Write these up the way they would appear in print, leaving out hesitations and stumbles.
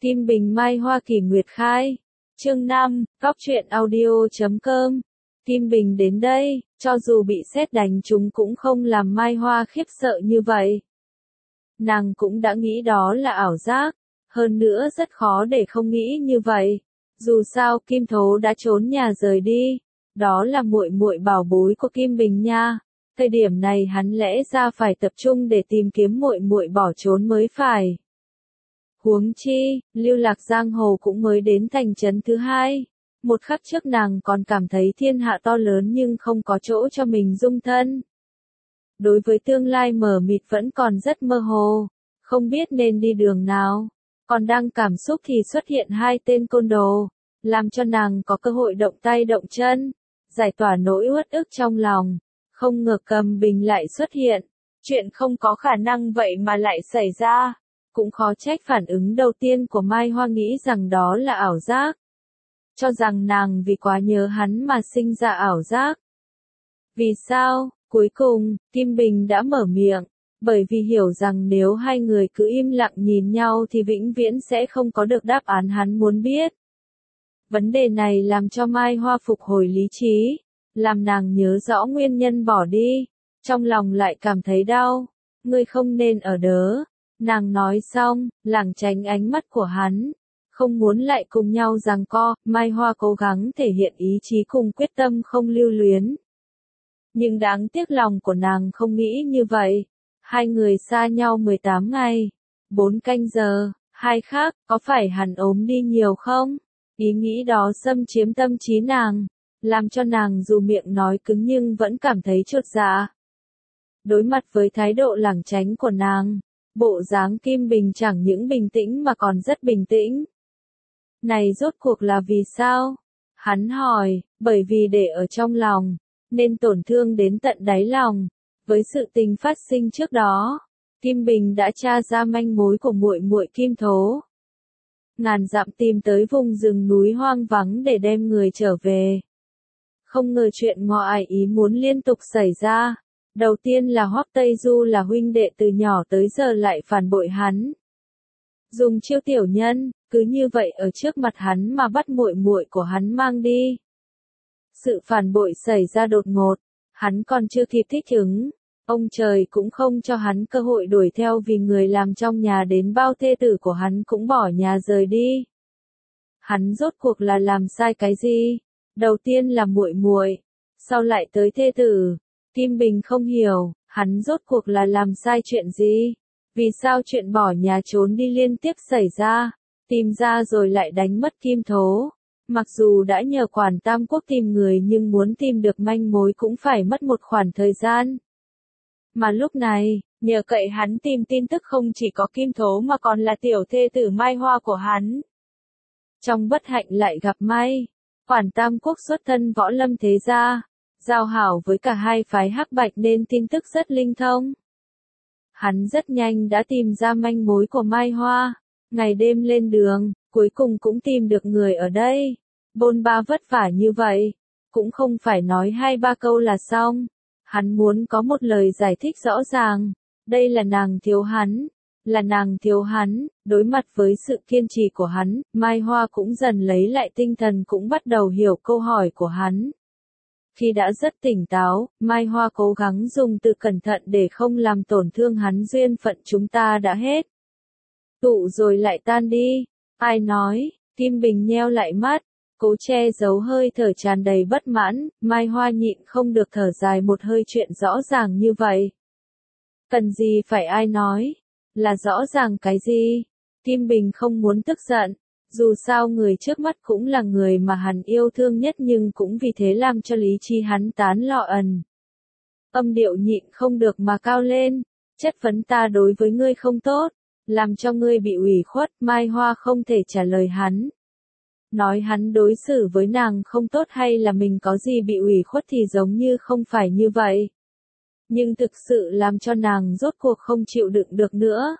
Kim Bình Mai Hoa Kỳ Nguyệt Khai. Chương 5, Góc truyện audio.com. Kim Bình đến đây, cho dù bị sét đánh trúng cũng không làm Mai Hoa khiếp sợ như vậy. Nàng cũng đã nghĩ đó là ảo giác, hơn nữa rất khó để không nghĩ như vậy. Dù sao Kim Thố đã trốn nhà rời đi, đó là muội muội bảo bối của Kim Bình nha. Thời điểm này hắn lẽ ra phải tập trung để tìm kiếm muội muội bỏ trốn mới phải. Huống chi, lưu lạc giang hồ cũng mới đến thành trấn thứ hai. Một khắc trước nàng còn cảm thấy thiên hạ to lớn nhưng không có chỗ cho mình dung thân. Đối với tương lai mờ mịt vẫn còn rất mơ hồ, không biết nên đi đường nào. Còn đang cảm xúc thì xuất hiện hai tên côn đồ, làm cho nàng có cơ hội động tay động chân, giải tỏa nỗi uất ức trong lòng. Không ngờ Cầm Bình lại xuất hiện, chuyện không có khả năng vậy mà lại xảy ra. Cũng khó trách phản ứng đầu tiên của Mai Hoa nghĩ rằng đó là ảo giác. Cho rằng nàng vì quá nhớ hắn mà sinh ra ảo giác. Vì sao? Cuối cùng, Kim Bình đã mở miệng, bởi vì hiểu rằng nếu hai người cứ im lặng nhìn nhau thì vĩnh viễn sẽ không có được đáp án hắn muốn biết. Vấn đề này làm cho Mai Hoa phục hồi lý trí, làm nàng nhớ rõ nguyên nhân bỏ đi, trong lòng lại cảm thấy đau. Ngươi không nên ở đó. Nàng nói xong, lảng tránh ánh mắt của hắn, không muốn lại cùng nhau giằng co. Mai Hoa cố gắng thể hiện ý chí cùng quyết tâm không lưu luyến. Nhưng đáng tiếc lòng của nàng không nghĩ như vậy. Hai người xa nhau 18 ngày, 4 canh giờ, hai khác, có phải hắn ốm đi nhiều không? Ý nghĩ đó xâm chiếm tâm trí nàng, làm cho nàng dù miệng nói cứng nhưng vẫn cảm thấy chột dạ. Đối mặt với thái độ lảng tránh của nàng, bộ dáng Kim Bình chẳng những bình tĩnh mà còn rất bình tĩnh. Này rốt cuộc là vì sao? Hắn hỏi, bởi vì để ở trong lòng, nên tổn thương đến tận đáy lòng. Với sự tình phát sinh trước đó, Kim Bình đã tra ra manh mối của muội muội Kim Thố. Ngàn dặm tìm tới vùng rừng núi hoang vắng để đem người trở về. Không ngờ chuyện ngoài ý muốn liên tục xảy ra. Đầu tiên là Hoắc Tây Du là huynh đệ từ nhỏ tới giờ lại phản bội hắn. Dùng chiêu tiểu nhân, cứ như vậy ở trước mặt hắn mà bắt muội muội của hắn mang đi. Sự phản bội xảy ra đột ngột, hắn còn chưa kịp thích ứng, ông trời cũng không cho hắn cơ hội đuổi theo vì người làm trong nhà đến bao thê tử của hắn cũng bỏ nhà rời đi. Hắn rốt cuộc là làm sai cái gì? Đầu tiên là muội muội, sau lại tới thê tử. Kim Bình không hiểu, hắn rốt cuộc là làm sai chuyện gì? Vì sao chuyện bỏ nhà trốn đi liên tiếp xảy ra, tìm ra rồi lại đánh mất Kim Thố? Mặc dù đã nhờ Quản Tam Quốc tìm người nhưng muốn tìm được manh mối cũng phải mất một khoảng thời gian. Mà lúc này, nhờ cậy hắn tìm tin tức không chỉ có Kim Thố mà còn là tiểu thê tử Mai Hoa của hắn. Trong bất hạnh lại gặp may, Quản Tam Quốc xuất thân võ lâm thế gia, giao hảo với cả hai phái Hắc Bạch nên tin tức rất linh thông. Hắn rất nhanh đã tìm ra manh mối của Mai Hoa, ngày đêm lên đường, cuối cùng cũng tìm được người ở đây. Bôn ba vất vả như vậy, cũng không phải nói 2-3 câu là xong. Hắn muốn có một lời giải thích rõ ràng, đây là nàng thiếu hắn, là nàng thiếu hắn. Đối mặt với sự kiên trì của hắn, Mai Hoa cũng dần lấy lại tinh thần cũng bắt đầu hiểu câu hỏi của hắn. Khi đã rất tỉnh táo, Mai Hoa cố gắng dùng từ cẩn thận để không làm tổn thương hắn. Duyên phận chúng ta đã hết, tụ rồi lại tan đi. Ai nói? Kim Bình nheo lại mắt, cố che giấu hơi thở tràn đầy bất mãn. Mai Hoa nhịn không được thở dài một hơi. Chuyện rõ ràng như vậy, cần gì phải ai nói? Là rõ ràng cái gì? Kim Bình không muốn tức giận. Dù sao người trước mắt cũng là người mà hắn yêu thương nhất nhưng cũng vì thế làm cho lý trí hắn tán lọ ẩn. Âm điệu nhịn không được mà cao lên, chất vấn ta đối với ngươi không tốt, làm cho ngươi bị ủy khuất. Mai Hoa không thể trả lời hắn. Nói hắn đối xử với nàng không tốt hay là mình có gì bị ủy khuất thì giống như không phải như vậy. Nhưng thực sự làm cho nàng rốt cuộc không chịu đựng được nữa.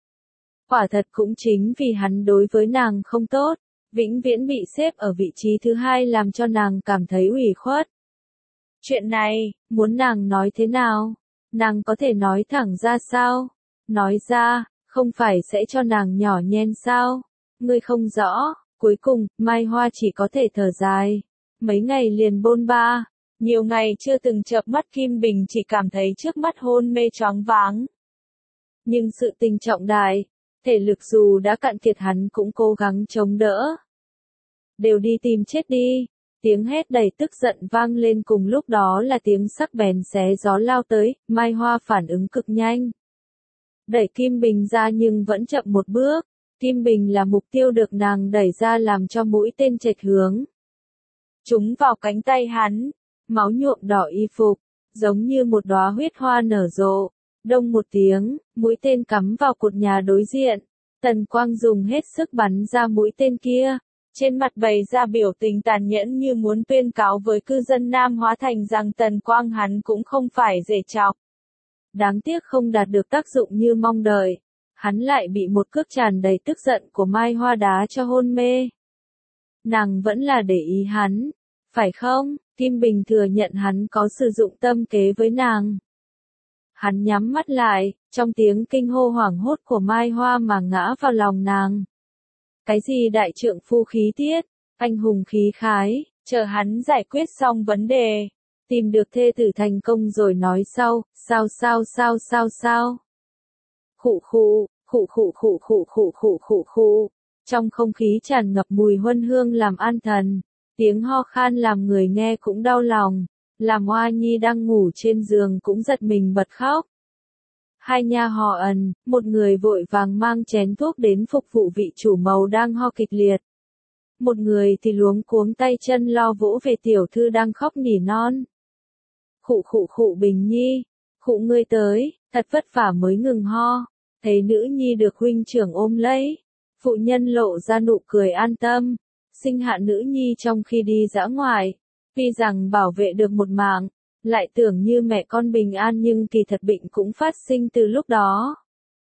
Quả thật cũng chính vì hắn đối với nàng không tốt, vĩnh viễn bị xếp ở vị trí thứ hai làm cho nàng cảm thấy ủy khuất. Chuyện này, muốn nàng nói thế nào? Nàng có thể nói thẳng ra sao? Nói ra, không phải sẽ cho nàng nhỏ nhen sao? Ngươi không rõ, cuối cùng, Mai Hoa chỉ có thể thở dài. Mấy ngày liền bôn ba, nhiều ngày chưa từng chợp mắt Kim Bình chỉ cảm thấy trước mắt hôn mê choáng váng. Nhưng sự tình trọng đại, thể lực dù đã cạn kiệt hắn cũng cố gắng chống đỡ. Đều đi tìm chết đi, tiếng hét đầy tức giận vang lên cùng lúc đó là tiếng sắc bén xé gió lao tới, Mai Hoa phản ứng cực nhanh. Đẩy Kim Bình ra nhưng vẫn chậm một bước, Kim Bình là mục tiêu được nàng đẩy ra làm cho mũi tên chệch hướng. Trúng vào cánh tay hắn, máu nhuộm đỏ y phục, giống như một đóa huyết hoa nở rộ. Đông một tiếng, mũi tên cắm vào cột nhà đối diện. Tần Quang dùng hết sức bắn ra mũi tên kia. Trên mặt bày ra biểu tình tàn nhẫn như muốn tuyên cáo với cư dân Nam Hóa Thành rằng Tần Quang hắn cũng không phải dễ chọc. Đáng tiếc không đạt được tác dụng như mong đợi. Hắn lại bị một cước tràn đầy tức giận của Mai Hoa đá cho hôn mê. Nàng vẫn là để ý hắn, phải không? Kim Bình thừa nhận hắn có sử dụng tâm kế với nàng. Hắn nhắm mắt lại, trong tiếng kinh hô hoảng hốt của Mai Hoa mà ngã vào lòng nàng. Cái gì đại trượng phu khí tiết, anh hùng khí khái, chờ hắn giải quyết xong vấn đề. Tìm được thê tử thành công rồi nói sau, sao. Khụ khụ, khụ khụ khụ khụ khụ khụ khụ khụ. Trong không khí tràn ngập mùi huân hương làm an thần, tiếng ho khan làm người nghe cũng đau lòng, làm Hoa Nhi đang ngủ trên giường cũng giật mình bật khóc. Hai nha họ Ẩn, một người vội vàng mang chén thuốc đến phục vụ vị chủ mầu đang ho kịch liệt. Một người thì luống cuống tay chân lo vỗ về tiểu thư đang khóc nỉ non. Khụ khụ khụ Bình Nhi, khụ ngươi tới, thật vất vả mới ngừng ho, thấy nữ nhi được huynh trưởng ôm lấy. Phụ nhân lộ ra nụ cười an tâm, sinh hạ nữ nhi trong khi đi dã ngoại, tuy rằng bảo vệ được một mạng, lại tưởng như mẹ con bình an nhưng kỳ thật bệnh cũng phát sinh từ lúc đó.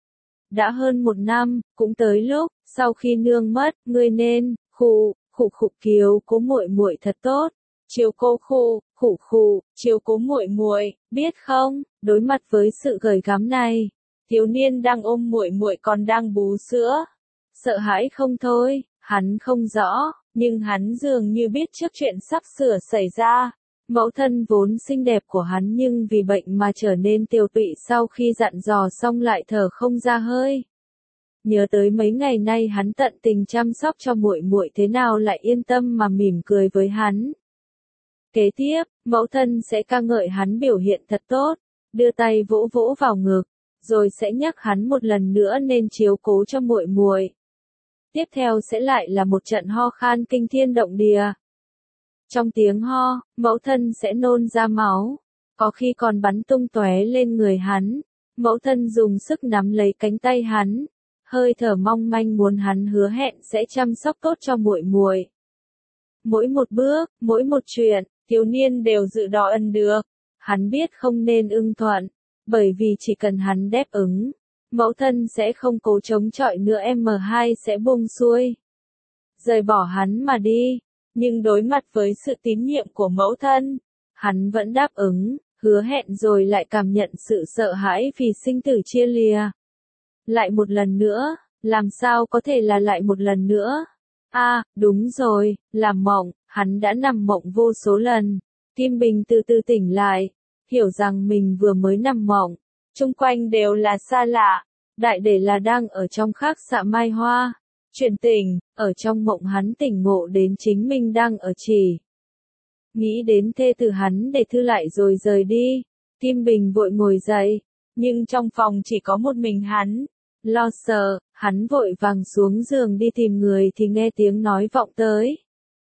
Đã hơn 1 năm, cũng tới lúc, sau khi nương mất, ngươi nên, khụ Kiều cố muội muội thật tốt, chiếu cố khụ, chiếu cố muội muội, biết không? Đối mặt với sự gởi gắm này, thiếu niên đang ôm muội muội còn đang bú sữa. Sợ hãi không thôi, hắn không rõ, nhưng hắn dường như biết trước chuyện sắp sửa xảy ra. Mẫu thân vốn xinh đẹp của hắn nhưng vì bệnh mà trở nên tiều tụy sau khi dặn dò xong lại thở không ra hơi. Nhớ tới mấy ngày nay hắn tận tình chăm sóc cho muội muội thế nào lại yên tâm mà mỉm cười với hắn. Kế tiếp, mẫu thân sẽ ca ngợi hắn biểu hiện thật tốt, đưa tay vỗ vỗ vào ngực, rồi sẽ nhắc hắn một lần nữa nên chiếu cố cho muội muội. Tiếp theo sẽ lại là một trận ho khan kinh thiên động địa. Trong tiếng ho, mẫu thân sẽ nôn ra máu, có khi còn bắn tung tóe lên người hắn. Mẫu thân dùng sức nắm lấy cánh tay hắn, hơi thở mong manh muốn hắn hứa hẹn sẽ chăm sóc tốt cho muội muội. Mỗi một bước, mỗi một chuyện, thiếu niên đều dự đoán được. Hắn biết không nên ưng thuận, bởi vì chỉ cần hắn đáp ứng, mẫu thân sẽ không cố chống chọi nữa, M2 sẽ buông xuôi, rời bỏ hắn mà đi. Nhưng đối mặt với sự tín nhiệm của mẫu thân, hắn vẫn đáp ứng, hứa hẹn rồi lại cảm nhận sự sợ hãi vì sinh tử chia lìa. Lại một lần nữa, làm sao có thể là lại một lần nữa? Đúng rồi, làm mộng, hắn đã nằm mộng vô số lần. Kim Bình từ từ tỉnh lại, hiểu rằng mình vừa mới nằm mộng, chung quanh đều là xa lạ, đại để là đang ở trong khách sạn Mai Hoa. Chuyển tỉnh, ở trong mộng hắn tỉnh ngộ đến chính mình đang ở chỉ. Nghĩ đến thê tử hắn để thư lại rồi rời đi, Kim Bình vội ngồi dậy, nhưng trong phòng chỉ có một mình hắn. Lo sợ, hắn vội vàng xuống giường đi tìm người thì nghe tiếng nói vọng tới.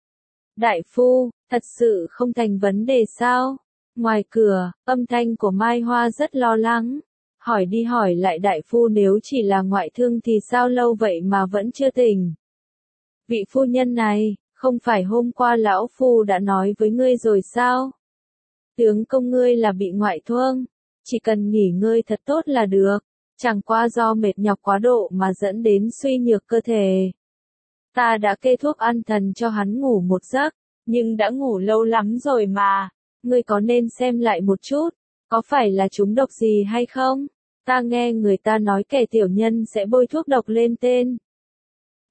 Đại phu, thật sự không thành vấn đề sao? Ngoài cửa, âm thanh của Mai Hoa rất lo lắng. Hỏi đi hỏi lại đại phu nếu chỉ là ngoại thương thì sao lâu vậy mà vẫn chưa tỉnh. Vị phu nhân này, không phải hôm qua lão phu đã nói với ngươi rồi sao? Tướng công ngươi là bị ngoại thương, chỉ cần nghỉ ngơi thật tốt là được, chẳng qua do mệt nhọc quá độ mà dẫn đến suy nhược cơ thể. Ta đã kê thuốc an thần cho hắn ngủ một giấc, nhưng đã ngủ lâu lắm rồi mà, ngươi có nên xem lại một chút, có phải là trúng độc gì hay không? Ta nghe người ta nói kẻ tiểu nhân sẽ bôi thuốc độc lên tên.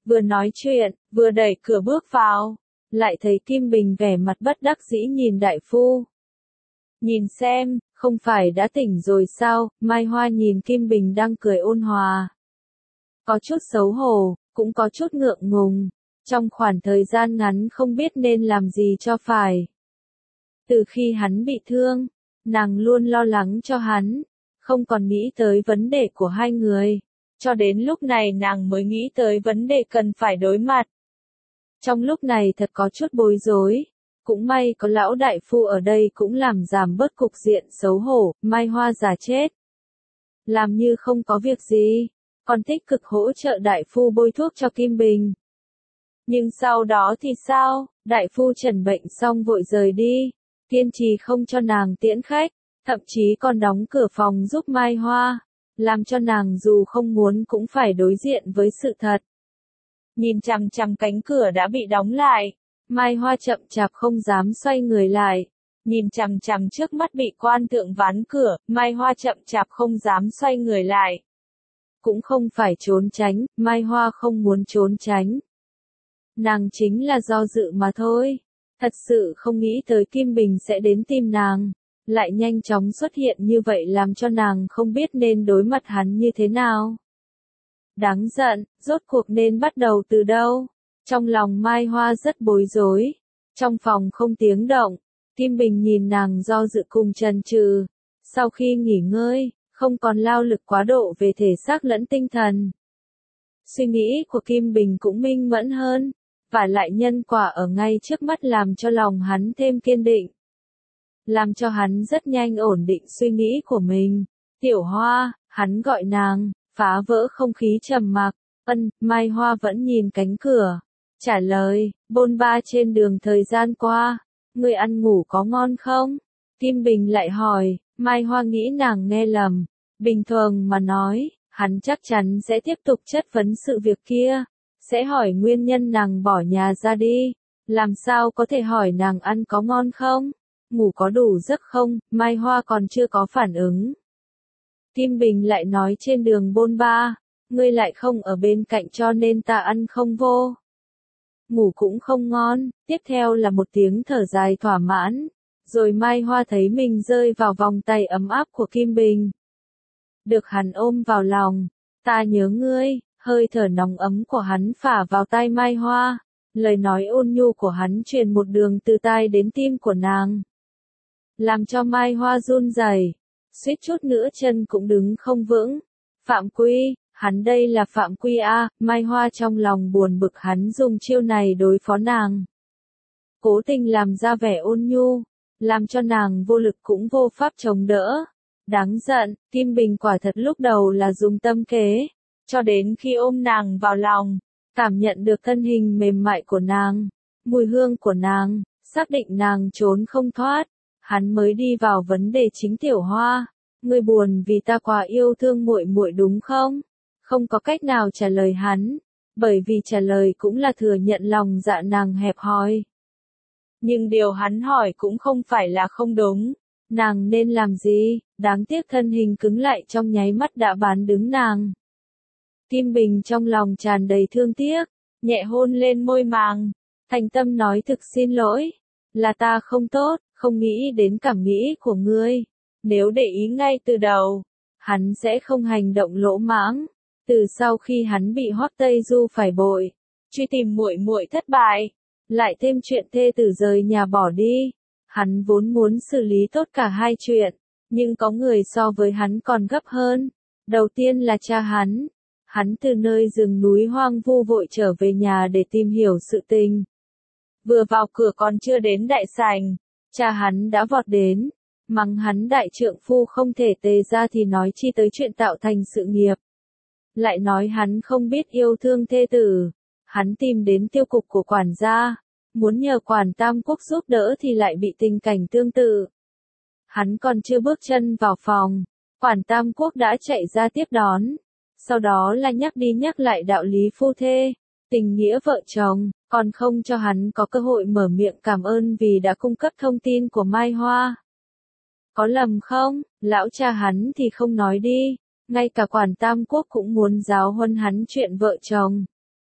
Vừa nói chuyện, vừa đẩy cửa bước vào, lại thấy Kim Bình vẻ mặt bất đắc dĩ nhìn đại phu. Nhìn xem, không phải đã tỉnh rồi sao? Mai Hoa nhìn Kim Bình đang cười ôn hòa. Có chút xấu hổ, cũng có chút ngượng ngùng. Trong khoảng thời gian ngắn không biết nên làm gì cho phải. Từ khi hắn bị thương, nàng luôn lo lắng cho hắn, không còn nghĩ tới vấn đề của hai người. Cho đến lúc này nàng mới nghĩ tới vấn đề cần phải đối mặt. Trong lúc này thật có chút bối rối. Cũng may có lão đại phu ở đây cũng làm giảm bớt cục diện xấu hổ. Mai Hoa giả chết. Làm như không có việc gì, còn tích cực hỗ trợ đại phu bôi thuốc cho Kim Bình. Nhưng sau đó thì sao? Đại phu trần bệnh xong vội rời đi, kiên trì không cho nàng tiễn khách, thậm chí còn đóng cửa phòng giúp Mai Hoa, làm cho nàng dù không muốn cũng phải đối diện với sự thật. Nhìn chằm chằm cánh cửa đã bị đóng lại, Mai Hoa chậm chạp không dám xoay người lại. Nhìn chằm chằm trước mắt bị quan tượng ván cửa, Mai Hoa chậm chạp không dám xoay người lại. Cũng không phải trốn tránh, Mai Hoa không muốn trốn tránh. Nàng chính là do dự mà thôi. Thật sự không nghĩ tới Kim Bình sẽ đến tìm nàng, lại nhanh chóng xuất hiện như vậy làm cho nàng không biết nên đối mặt hắn như thế nào. Đáng giận, rốt cuộc nên bắt đầu từ đâu? Trong lòng Mai Hoa rất bối rối. Trong phòng không tiếng động, Kim Bình nhìn nàng do dự cùng chần chừ. Sau khi nghỉ ngơi, không còn lao lực quá độ về thể xác lẫn tinh thần. Suy nghĩ của Kim Bình cũng minh mẫn hơn, và lại nhân quả ở ngay trước mắt làm cho lòng hắn thêm kiên định. Làm cho hắn rất nhanh ổn định suy nghĩ của mình. Tiểu Hoa, hắn gọi nàng, phá vỡ không khí trầm mặc. Mai Hoa vẫn nhìn cánh cửa. Trả lời, bôn ba trên đường thời gian qua, người ăn ngủ có ngon không? Kim Bình lại hỏi, Mai Hoa nghĩ nàng nghe lầm. Bình thường mà nói, hắn chắc chắn sẽ tiếp tục chất vấn sự việc kia. Sẽ hỏi nguyên nhân nàng bỏ nhà ra đi. Làm sao có thể hỏi nàng ăn có ngon không? Ngủ có đủ giấc không? Mai Hoa còn chưa có phản ứng. Kim Bình lại nói trên đường bôn ba, ngươi lại không ở bên cạnh cho nên ta ăn không vô. Ngủ cũng không ngon, tiếp theo là một tiếng thở dài thỏa mãn. Rồi Mai Hoa thấy mình rơi vào vòng tay ấm áp của Kim Bình. Được hắn ôm vào lòng, ta nhớ ngươi, hơi thở nóng ấm của hắn phả vào tai Mai Hoa. Lời nói ôn nhu của hắn truyền một đường từ tai đến tim của nàng. Làm cho Mai Hoa run rẩy, suýt chút nữa chân cũng đứng không vững. Phạm Quy, hắn đây là Phạm Quy a, Mai Hoa trong lòng buồn bực hắn dùng chiêu này đối phó nàng. Cố tình làm ra vẻ ôn nhu, làm cho nàng vô lực cũng vô pháp chống đỡ. Đáng giận, Kim Bình quả thật lúc đầu là dùng tâm kế, cho đến khi ôm nàng vào lòng, cảm nhận được thân hình mềm mại của nàng, mùi hương của nàng, xác định nàng trốn không thoát, hắn mới đi vào vấn đề chính. Tiểu Hoa, ngươi buồn vì ta quá yêu thương muội muội đúng không? Không có cách nào trả lời hắn, bởi vì trả lời cũng là thừa nhận lòng dạ nàng hẹp hòi. Nhưng điều hắn hỏi cũng không phải là không đúng. Nàng nên làm gì? Đáng tiếc thân hình cứng lại trong nháy mắt đã bán đứng nàng. Kim Bình trong lòng tràn đầy thương tiếc, nhẹ hôn lên môi màng, thành tâm nói thực xin lỗi. Là ta không tốt, không nghĩ đến cảm nghĩ của ngươi. Nếu để ý ngay từ đầu, hắn sẽ không hành động lỗ mãng. Từ sau khi hắn bị Hoắc Tây Du phải bội, truy tìm muội muội thất bại, lại thêm chuyện thê tử rời nhà bỏ đi, hắn vốn muốn xử lý tốt cả hai chuyện, nhưng có người so với hắn còn gấp hơn. Đầu tiên là cha hắn. Hắn từ nơi rừng núi hoang vu vội trở về nhà để tìm hiểu sự tình. Vừa vào cửa còn chưa đến đại sảnh, cha hắn đã vọt đến, mắng hắn đại trượng phu không thể tề ra thì nói chi tới chuyện tạo thành sự nghiệp. Lại nói hắn không biết yêu thương thê tử. Hắn tìm đến tiêu cục của quản gia, muốn nhờ quản Tam Quốc giúp đỡ thì lại bị tình cảnh tương tự. Hắn còn chưa bước chân vào phòng, quản Tam Quốc đã chạy ra tiếp đón. Sau đó là nhắc đi nhắc lại đạo lý phu thê, tình nghĩa vợ chồng, còn không cho hắn có cơ hội mở miệng cảm ơn vì đã cung cấp thông tin của Mai Hoa. Có lầm không? Lão cha hắn thì không nói đi, ngay cả quản Tam Quốc cũng muốn giáo huấn hắn chuyện vợ chồng.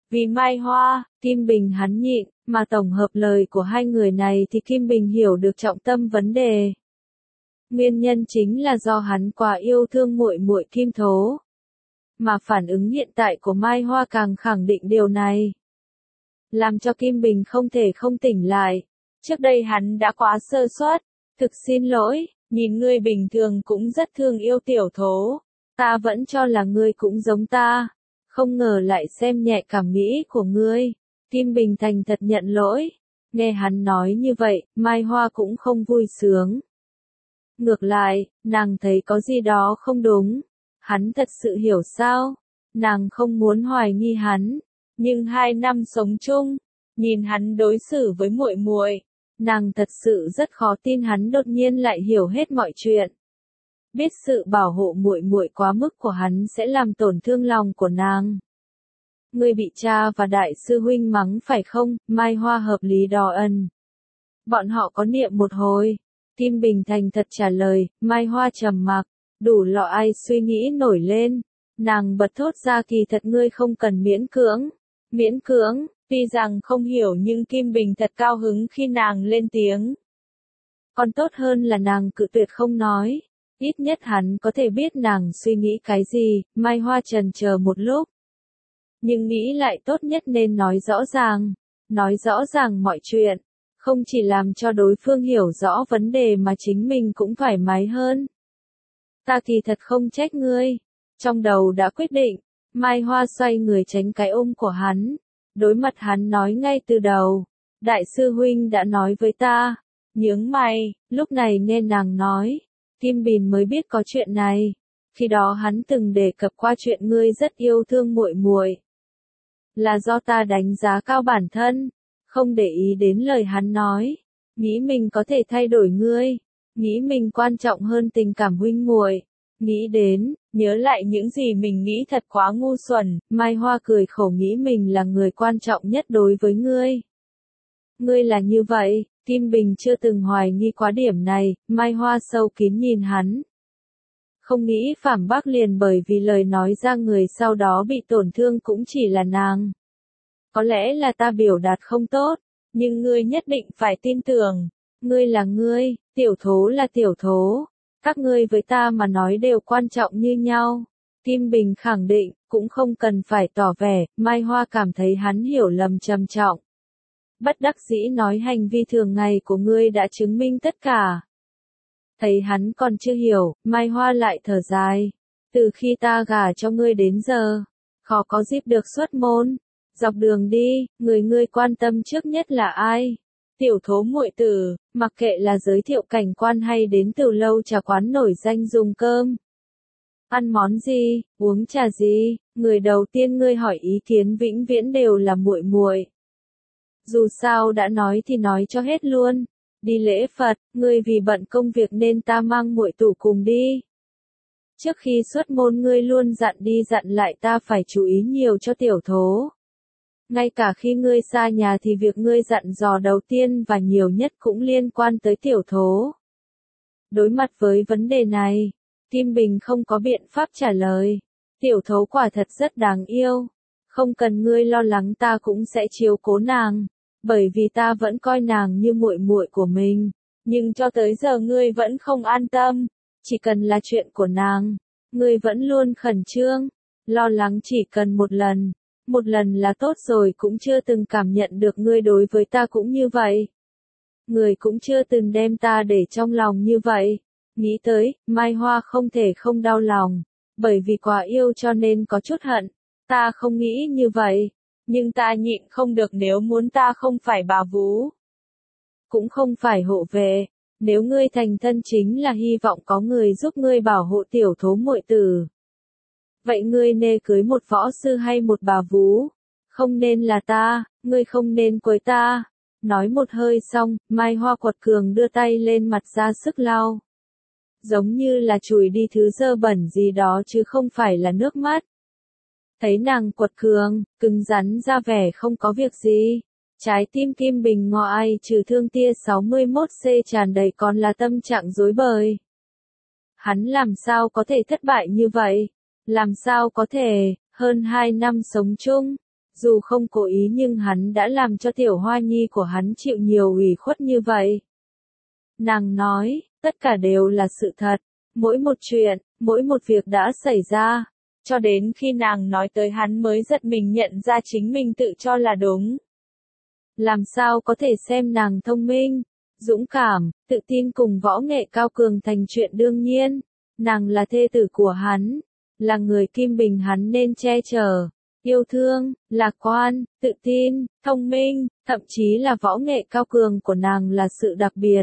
Vì Mai Hoa, Kim Bình hắn nhịn, mà tổng hợp lời của hai người này thì Kim Bình hiểu được trọng tâm vấn đề. Nguyên nhân chính là do hắn quá yêu thương muội muội Kim Thố. Mà phản ứng hiện tại của Mai Hoa càng khẳng định điều này. Làm cho Kim Bình không thể không tỉnh lại. Trước đây hắn đã quá sơ suất. Thực xin lỗi, nhìn ngươi bình thường cũng rất thương yêu Tiểu Thố. Ta vẫn cho là ngươi cũng giống ta. Không ngờ lại xem nhẹ cảm nghĩ của ngươi. Kim Bình thành thật nhận lỗi. Nghe hắn nói như vậy, Mai Hoa cũng không vui sướng. Ngược lại, nàng thấy có gì đó không đúng. Hắn thật sự hiểu sao? Nàng không muốn hoài nghi hắn. Nhưng 2 năm sống chung, nhìn hắn đối xử với muội muội, nàng thật sự rất khó tin hắn đột nhiên lại hiểu hết mọi chuyện. Biết sự bảo hộ muội muội quá mức của hắn sẽ làm tổn thương lòng của nàng. Ngươi bị cha và đại sư huynh mắng phải không? Mai Hoa hợp lý đỏ ân. Bọn họ có niệm một hồi. Kim Bình thành thật trả lời, Mai Hoa trầm mặc, đủ loại ai suy nghĩ nổi lên. Nàng bật thốt ra kỳ thật ngươi không cần miễn cưỡng. Miễn cưỡng, tuy rằng không hiểu nhưng Kim Bình thật cao hứng khi nàng lên tiếng. Còn tốt hơn là nàng cự tuyệt không nói. Ít nhất hắn có thể biết nàng suy nghĩ cái gì. Mai Hoa chần chờ một lúc. Nhưng nghĩ lại tốt nhất nên nói rõ ràng. Nói rõ ràng mọi chuyện. Không chỉ làm cho đối phương hiểu rõ vấn đề mà chính mình cũng thoải mái hơn. Ta thì thật không trách ngươi. Trong đầu đã quyết định. Mai Hoa xoay người tránh cái ôm của hắn. Đối mặt hắn nói ngay từ đầu. Đại sư huynh đã nói với ta. Nhướng mày, lúc này nghe nàng nói. Kim Bình mới biết có chuyện này. Khi đó hắn từng đề cập qua chuyện ngươi rất yêu thương muội muội. Là do ta đánh giá cao bản thân. Không để ý đến lời hắn nói. Nghĩ mình có thể thay đổi ngươi. Nghĩ mình quan trọng hơn tình cảm huynh muội. Nghĩ đến, nhớ lại những gì mình nghĩ thật quá ngu xuẩn. Mai Hoa cười khổ nghĩ mình là người quan trọng nhất đối với ngươi. Ngươi là như vậy, Kim Bình chưa từng hoài nghi quá điểm này. Mai Hoa sâu kín nhìn hắn. Không nghĩ phản bác liền bởi vì lời nói ra người sau đó bị tổn thương cũng chỉ là nàng. Có lẽ là ta biểu đạt không tốt, nhưng ngươi nhất định phải tin tưởng. Ngươi là ngươi, Tiểu Thố là Tiểu Thố. Các ngươi với ta mà nói đều quan trọng như nhau. Kim Bình khẳng định, cũng không cần phải tỏ vẻ. Mai Hoa cảm thấy hắn hiểu lầm trầm trọng. Bất đắc dĩ nói hành vi thường ngày của ngươi đã chứng minh tất cả. Thấy hắn còn chưa hiểu, Mai Hoa lại thở dài. Từ khi ta gả cho ngươi đến giờ, khó có dịp được xuất môn. Dọc đường đi, người ngươi quan tâm trước nhất là ai? Tiểu Thố muội tử, mặc kệ là giới thiệu cảnh quan hay đến từ lâu trà quán nổi danh dùng cơm. Ăn món gì, uống trà gì, người đầu tiên ngươi hỏi ý kiến vĩnh viễn đều là muội muội. Dù sao đã nói thì nói cho hết luôn. Đi lễ Phật, ngươi vì bận công việc nên ta mang muội tủ cùng đi. Trước khi xuất môn ngươi luôn dặn đi dặn lại ta phải chú ý nhiều cho Tiểu Thố. Ngay cả khi ngươi xa nhà thì việc ngươi dặn dò đầu tiên và nhiều nhất cũng liên quan tới Tiểu Thố. Đối mặt với vấn đề này, Kim Bình không có biện pháp trả lời. Tiểu Thố quả thật rất đáng yêu. Không cần ngươi lo lắng ta cũng sẽ chiếu cố nàng. Bởi vì ta vẫn coi nàng như muội muội của mình. Nhưng cho tới giờ ngươi vẫn không an tâm. Chỉ cần là chuyện của nàng. Ngươi vẫn luôn khẩn trương. Lo lắng chỉ cần một lần. Một lần là tốt rồi cũng chưa từng cảm nhận được ngươi đối với ta cũng như vậy. Ngươi cũng chưa từng đem ta để trong lòng như vậy. Nghĩ tới, Mai Hoa không thể không đau lòng. Bởi vì quá yêu cho nên có chút hận. Ta không nghĩ như vậy. Nhưng ta nhịn không được nếu muốn ta không phải bà vú. Cũng không phải hộ vệ. Nếu ngươi thành thân chính là hy vọng có người giúp ngươi bảo hộ Tiểu Thố muội tử. Vậy ngươi nên cưới một võ sư hay một bà vú? Không nên là ta, ngươi không nên quấy ta. Nói một hơi xong, Mai Hoa quật cường đưa tay lên mặt ra sức lau. Giống như là chùi đi thứ dơ bẩn gì đó chứ không phải là nước mắt. Thấy nàng quật cường, cứng rắn ra vẻ không có việc gì. Trái tim Kim Bình ngọ ai trừ thương tia 61C tràn đầy còn là tâm trạng rối bời. Hắn làm sao có thể thất bại như vậy? Làm sao có thể, hơn 2 năm sống chung, Dù không cố ý nhưng hắn đã làm cho tiểu hoa nhi của hắn chịu nhiều ủy khuất như vậy. Nàng nói, tất cả đều là sự thật, mỗi một chuyện, mỗi một việc đã xảy ra, cho đến khi nàng nói tới hắn mới giật mình nhận ra chính mình tự cho là đúng. Làm sao có thể xem nàng thông minh, dũng cảm, tự tin cùng võ nghệ cao cường thành chuyện đương nhiên. Nàng là thê tử của hắn, là người Kim Bình hắn nên che chở, yêu thương, lạc quan, tự tin, thông minh, thậm chí là võ nghệ cao cường của nàng là sự đặc biệt.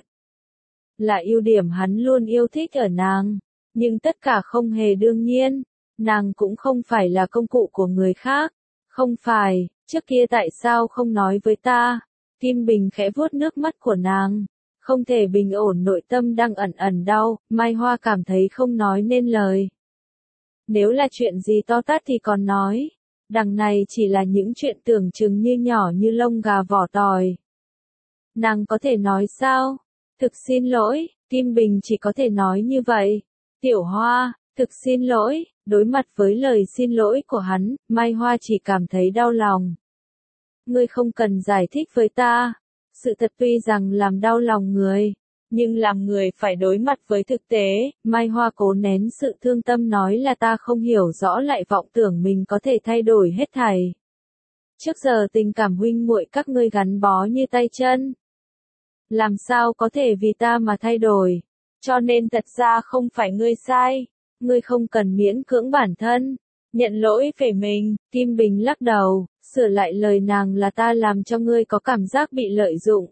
Là ưu điểm hắn luôn yêu thích ở nàng, nhưng tất cả không hề đương nhiên, nàng cũng không phải là công cụ của người khác, không phải, trước kia tại sao không nói với ta, Kim Bình khẽ vuốt nước mắt của nàng, không thể bình ổn nội tâm đang ẩn ẩn đau, Mai Hoa cảm thấy không nói nên lời. Nếu là chuyện gì to tát thì còn nói, đằng này chỉ là những chuyện tưởng chừng như nhỏ như lông gà vỏ tỏi. Nàng có thể nói sao? Thực xin lỗi, Kim Bình chỉ có thể nói như vậy. Tiểu Hoa, thực xin lỗi, đối mặt với lời xin lỗi của hắn, Mai Hoa chỉ cảm thấy đau lòng. Ngươi không cần giải thích với ta. Sự thật tuy rằng làm đau lòng người, nhưng làm người phải đối mặt với thực tế. Mai Hoa cố nén sự thương tâm nói là ta không hiểu rõ lại vọng tưởng mình có thể thay đổi hết thảy. Trước giờ tình cảm huynh muội các ngươi gắn bó như tay chân. Làm sao có thể vì ta mà thay đổi, cho nên thật ra không phải ngươi sai, ngươi không cần miễn cưỡng bản thân, nhận lỗi về mình. Kim Bình lắc đầu, sửa lại lời nàng là ta làm cho ngươi có cảm giác bị lợi dụng.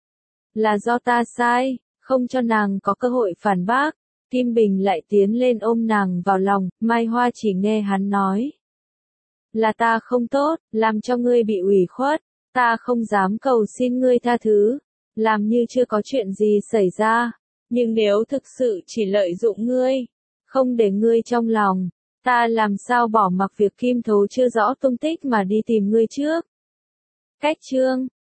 Là do ta sai, không cho nàng có cơ hội phản bác. Kim Bình lại tiến lên ôm nàng vào lòng, Mai Hoa chỉ nghe hắn nói. Là ta không tốt, làm cho ngươi bị ủy khuất, ta không dám cầu xin ngươi tha thứ. Làm như chưa có chuyện gì xảy ra, nhưng nếu thực sự chỉ lợi dụng ngươi, không để ngươi trong lòng, ta làm sao bỏ mặc việc Kim Thố chưa rõ tung tích mà đi tìm ngươi trước. Cách chương